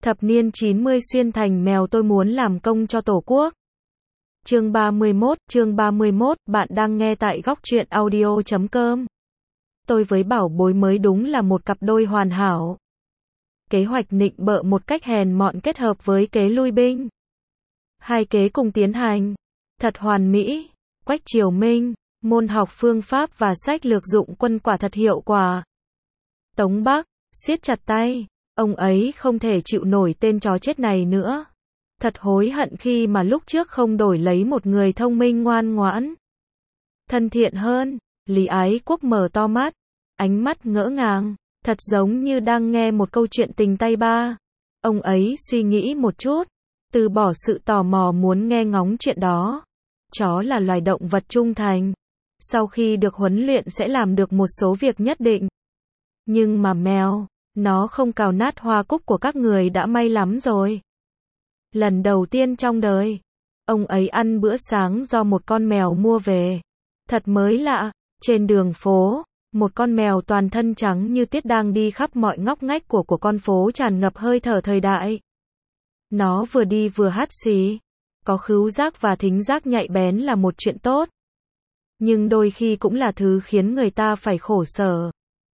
Thập niên 90 xuyên thành mèo tôi muốn làm công cho Tổ quốc. Chương 31, bạn đang nghe tại góc truyện audio.com. Tôi với Bảo Bối mới đúng là một cặp đôi hoàn hảo. Kế hoạch nịnh bợ một cách hèn mọn kết hợp với kế lui binh. Hai kế cùng tiến hành. Thật hoàn mỹ. Quách Triều Minh, môn học phương pháp và sách lược dụng quân quả thật hiệu quả. Tống Bắc, siết chặt tay. Ông ấy không thể chịu nổi tên chó chết này nữa. Thật hối hận khi mà lúc trước không đổi lấy một người thông minh ngoan ngoãn, thân thiện hơn. Lý Ái Quốc mở to mắt, ánh mắt ngỡ ngàng, thật giống như đang nghe một câu chuyện tình tay ba. Ông ấy suy nghĩ một chút, từ bỏ sự tò mò muốn nghe ngóng chuyện đó. Chó là loài động vật trung thành. Sau khi được huấn luyện sẽ làm được một số việc nhất định. Nhưng mà mèo, nó không cào nát hoa cúc của các người đã may lắm rồi. Lần đầu tiên trong đời, ông ấy ăn bữa sáng do một con mèo mua về. Thật mới lạ, trên đường phố, một con mèo toàn thân trắng như tiết đang đi khắp mọi ngóc ngách của con phố tràn ngập hơi thở thời đại. Nó vừa đi vừa hắt xì. Có khứu giác và thính giác nhạy bén là một chuyện tốt. Nhưng đôi khi cũng là thứ khiến người ta phải khổ sở.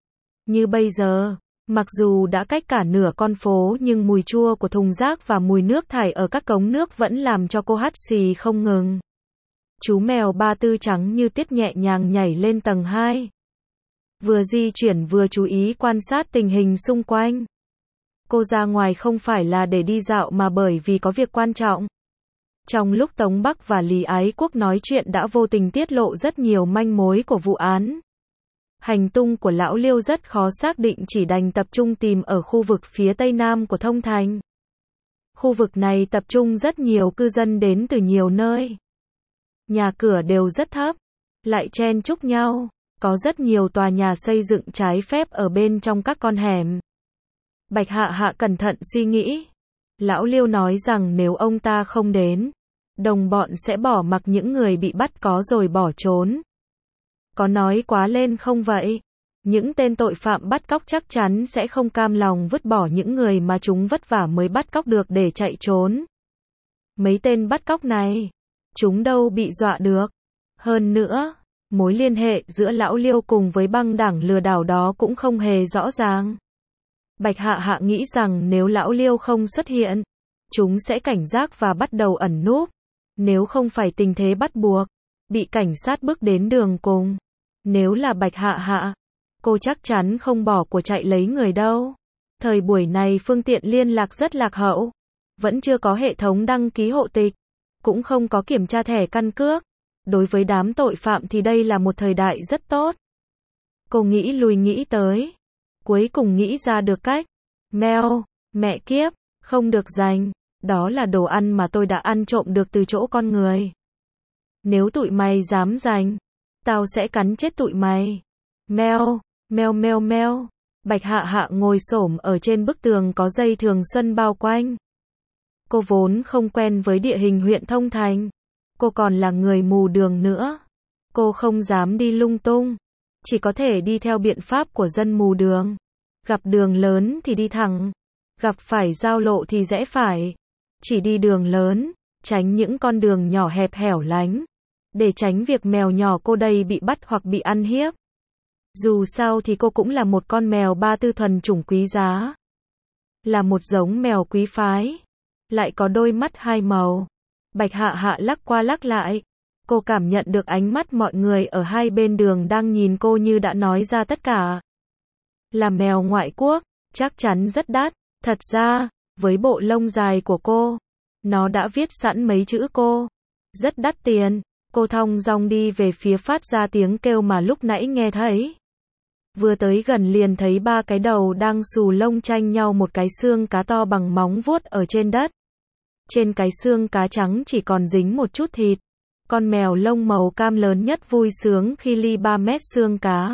Như bây giờ, mặc dù đã cách cả nửa con phố nhưng mùi chua của thùng rác và mùi nước thải ở các cống nước vẫn làm cho cô hắt xì không ngừng. Chú mèo Ba Tư trắng như tiết nhẹ nhàng nhảy lên tầng 2. Vừa di chuyển vừa chú ý quan sát tình hình xung quanh. Cô ra ngoài không phải là để đi dạo mà bởi vì có việc quan trọng. Trong lúc Tống Bắc và Lý Ái Quốc nói chuyện đã vô tình tiết lộ rất nhiều manh mối của vụ án. Hành tung của lão Liêu rất khó xác định, chỉ đành tập trung tìm ở khu vực phía tây nam của Thông Thành. Khu vực này tập trung rất nhiều cư dân đến từ nhiều nơi. Nhà cửa đều rất thấp, lại chen chúc nhau, có rất nhiều tòa nhà xây dựng trái phép ở bên trong các con hẻm. Bạch Hạ Hạ cẩn thận suy nghĩ. Lão Liêu nói rằng nếu ông ta không đến, đồng bọn sẽ bỏ mặc những người bị bắt có rồi bỏ trốn. Có nói quá lên không vậy? Những tên tội phạm bắt cóc chắc chắn sẽ không cam lòng vứt bỏ những người mà chúng vất vả mới bắt cóc được để chạy trốn. Mấy tên bắt cóc này, chúng đâu bị dọa được. Hơn nữa, mối liên hệ giữa lão Liêu cùng với băng đảng lừa đảo đó cũng không hề rõ ràng. Bạch Hạ Hạ nghĩ rằng nếu lão Liêu không xuất hiện, chúng sẽ cảnh giác và bắt đầu ẩn núp. Nếu không phải tình thế bắt buộc, bị cảnh sát bước đến đường cùng. Nếu là Bạch Hạ Hạ, cô chắc chắn không bỏ của chạy lấy người đâu. Thời buổi này phương tiện liên lạc rất lạc hậu. Vẫn chưa có hệ thống đăng ký hộ tịch. Cũng không có kiểm tra thẻ căn cước. Đối với đám tội phạm thì đây là một thời đại rất tốt. Cô nghĩ lui nghĩ tới. Cuối cùng nghĩ ra được cách. Mèo, mẹ kiếp, không được giành. Đó là đồ ăn mà tôi đã ăn trộm được từ chỗ con người. Nếu tụi mày dám giành, tao sẽ cắn chết tụi mày. Meo, meo meo meo. Bạch Hạ Hạ ngồi xổm ở trên bức tường có dây thường xuân bao quanh. Cô vốn không quen với địa hình huyện Thông Thành. Cô còn là người mù đường nữa. Cô không dám đi lung tung. Chỉ có thể đi theo biện pháp của dân mù đường. Gặp đường lớn thì đi thẳng. Gặp phải giao lộ thì rẽ phải. Chỉ đi đường lớn, tránh những con đường nhỏ hẹp hẻo lánh. Để tránh việc mèo nhỏ cô đây bị bắt hoặc bị ăn hiếp. Dù sao thì cô cũng là một con mèo Ba Tư thuần chủng quý giá. Là một giống mèo quý phái. Lại có đôi mắt hai màu. Bạch Hạ Hạ lắc qua lắc lại. Cô cảm nhận được ánh mắt mọi người ở hai bên đường đang nhìn cô như đã nói ra tất cả. Là mèo ngoại quốc, chắc chắn rất đắt. Thật ra, với bộ lông dài của cô, nó đã viết sẵn mấy chữ cô. Rất đắt tiền. Cô thong dong đi về phía phát ra tiếng kêu mà lúc nãy nghe thấy. Vừa tới gần liền thấy ba cái đầu đang xù lông tranh nhau, một cái xương cá to bằng móng vuốt ở trên đất. Trên cái xương cá trắng chỉ còn dính một chút thịt. Con mèo lông màu cam lớn nhất vui sướng khi ly 3 mét xương cá.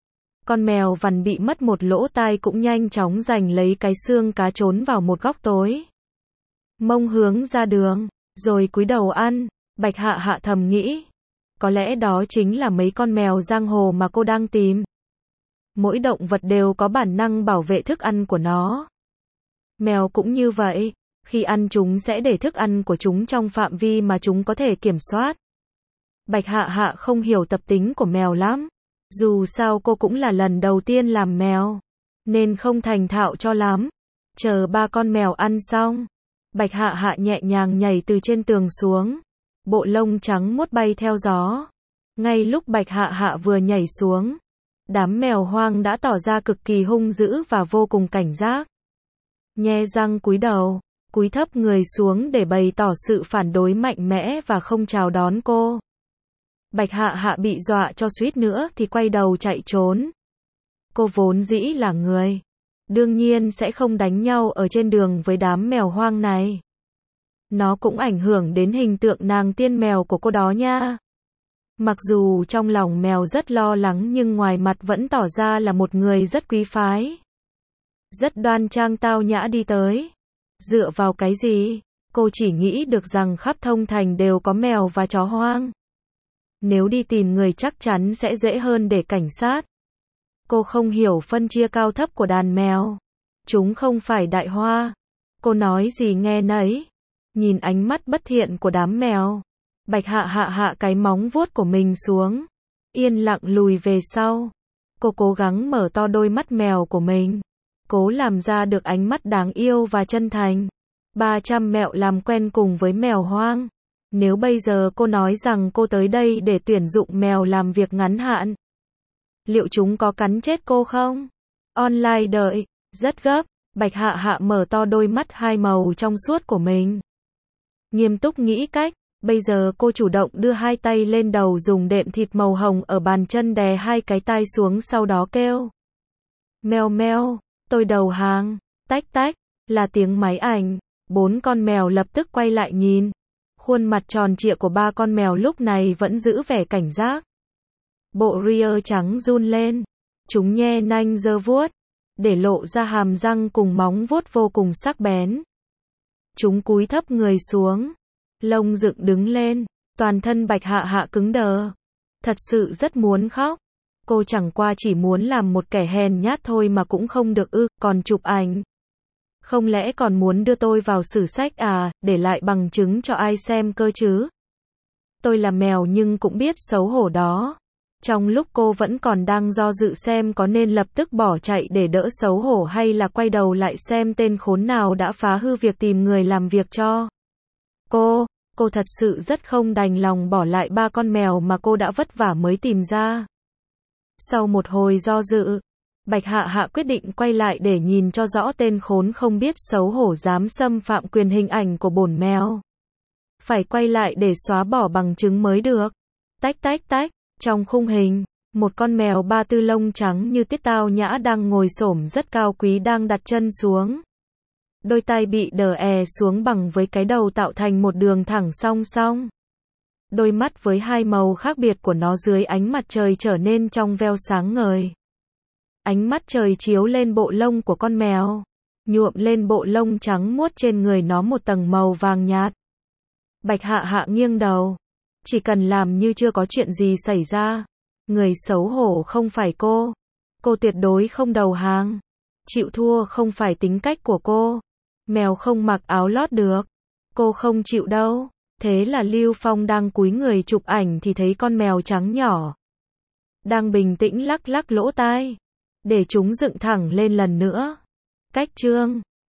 Con mèo vằn bị mất một lỗ tai cũng nhanh chóng giành lấy cái xương cá trốn vào một góc tối. Mông hướng ra đường, rồi cúi đầu ăn. Bạch Hạ Hạ thầm nghĩ. Có lẽ đó chính là mấy con mèo giang hồ mà cô đang tìm. Mỗi động vật đều có bản năng bảo vệ thức ăn của nó. Mèo cũng như vậy, khi ăn chúng sẽ để thức ăn của chúng trong phạm vi mà chúng có thể kiểm soát. Bạch Hạ Hạ không hiểu tập tính của mèo lắm. Dù sao cô cũng là lần đầu tiên làm mèo, nên không thành thạo cho lắm. Chờ ba con mèo ăn xong, Bạch Hạ Hạ nhẹ nhàng nhảy từ trên tường xuống. Bộ lông trắng muốt bay theo gió. Ngay lúc Bạch Hạ Hạ vừa nhảy xuống, đám mèo hoang đã tỏ ra cực kỳ hung dữ và vô cùng cảnh giác. Nhe răng cúi đầu, cúi thấp người xuống để bày tỏ sự phản đối mạnh mẽ và không chào đón cô. Bạch Hạ Hạ bị dọa cho suýt nữa thì quay đầu chạy trốn. Cô vốn dĩ là người, đương nhiên sẽ không đánh nhau ở trên đường với đám mèo hoang này. Nó cũng ảnh hưởng đến hình tượng nàng tiên mèo của cô đó nha. Mặc dù trong lòng mèo rất lo lắng nhưng ngoài mặt vẫn tỏ ra là một người rất quý phái. Rất đoan trang tao nhã đi tới. Dựa vào cái gì? Cô chỉ nghĩ được rằng khắp Thông Thành đều có mèo và chó hoang. Nếu đi tìm người chắc chắn sẽ dễ hơn để cảnh sát. Cô không hiểu phân chia cao thấp của đàn mèo. Chúng không phải đại hoa. Cô nói gì nghe nấy. Nhìn ánh mắt bất thiện của đám mèo, Bạch Hạ Hạ hạ cái móng vuốt của mình xuống, yên lặng lùi về sau. Cô cố gắng mở to đôi mắt mèo của mình, cố làm ra được ánh mắt đáng yêu và chân thành. 300 mẹo làm quen cùng với mèo hoang. Nếu bây giờ cô nói rằng cô tới đây để tuyển dụng mèo làm việc ngắn hạn, liệu chúng có cắn chết cô không? Online đợi, rất gấp, Bạch Hạ Hạ mở to đôi mắt hai màu trong suốt của mình. Nghiêm túc nghĩ cách, bây giờ cô chủ động đưa hai tay lên đầu dùng đệm thịt màu hồng ở bàn chân đè hai cái tai xuống sau đó kêu. Mèo mèo, tôi đầu hàng, tách tách, là tiếng máy ảnh. 4 con mèo lập tức quay lại nhìn. Khuôn mặt tròn trịa của 3 con mèo lúc này vẫn giữ vẻ cảnh giác. Bộ ria trắng run lên. Chúng nhe nanh giơ vuốt, để lộ ra hàm răng cùng móng vuốt vô cùng sắc bén. Chúng cúi thấp người xuống, lông dựng đứng lên, toàn thân Bạch Hạ Hạ cứng đờ. Thật sự rất muốn khóc. Cô chẳng qua chỉ muốn làm một kẻ hèn nhát thôi mà cũng không được ư, còn chụp ảnh. Không lẽ còn muốn đưa tôi vào sử sách à, để lại bằng chứng cho ai xem cơ chứ? Tôi là mèo nhưng cũng biết xấu hổ đó. Trong lúc cô vẫn còn đang do dự xem có nên lập tức bỏ chạy để đỡ xấu hổ hay là quay đầu lại xem tên khốn nào đã phá hư việc tìm người làm việc cho cô thật sự rất không đành lòng bỏ lại 3 con mèo mà cô đã vất vả mới tìm ra. Sau một hồi do dự, Bạch Hạ Hạ quyết định quay lại để nhìn cho rõ tên khốn không biết xấu hổ dám xâm phạm quyền hình ảnh của bổn mèo. Phải quay lại để xóa bỏ bằng chứng mới được. Tách tách tách, trong khung hình, một con mèo ba tư lông trắng như tiết tao nhã đang ngồi xổm rất cao quý đang đặt chân xuống. Đôi tay bị đờ xuống bằng với cái đầu tạo thành một đường thẳng song song. Đôi mắt với hai màu khác biệt của nó dưới ánh mặt trời trở nên trong veo sáng ngời. Ánh mắt trời chiếu lên bộ lông của con mèo, nhuộm lên bộ lông trắng muốt trên người nó một tầng màu vàng nhạt. Bạch Hạ Hạ nghiêng đầu, chỉ cần làm như chưa có chuyện gì xảy ra. Người xấu hổ không phải cô tuyệt đối không đầu hàng. Chịu thua không phải tính cách của cô. Mèo không mặc áo lót được, cô không chịu đâu. Thế là Lưu Phong đang cúi người chụp ảnh thì thấy con mèo trắng nhỏ đang bình tĩnh lắc lắc lỗ tai, để chúng dựng thẳng lên lần nữa. Cách chương